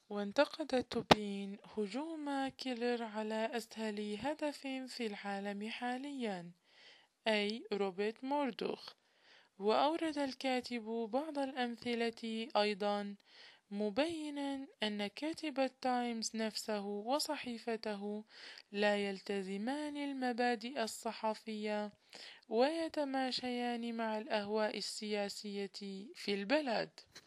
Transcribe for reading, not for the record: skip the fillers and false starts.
وانتقد توبين هجوم كيلر على أسهل هدف في العالم حاليا، أي روبرت موردوخ. وأورد الكاتب بعض الأمثلة أيضا، مبينا أن كاتب التايمز نفسه وصحيفته لا يلتزمان المبادئ الصحفية ويتماشيان مع الأهواء السياسية في البلد.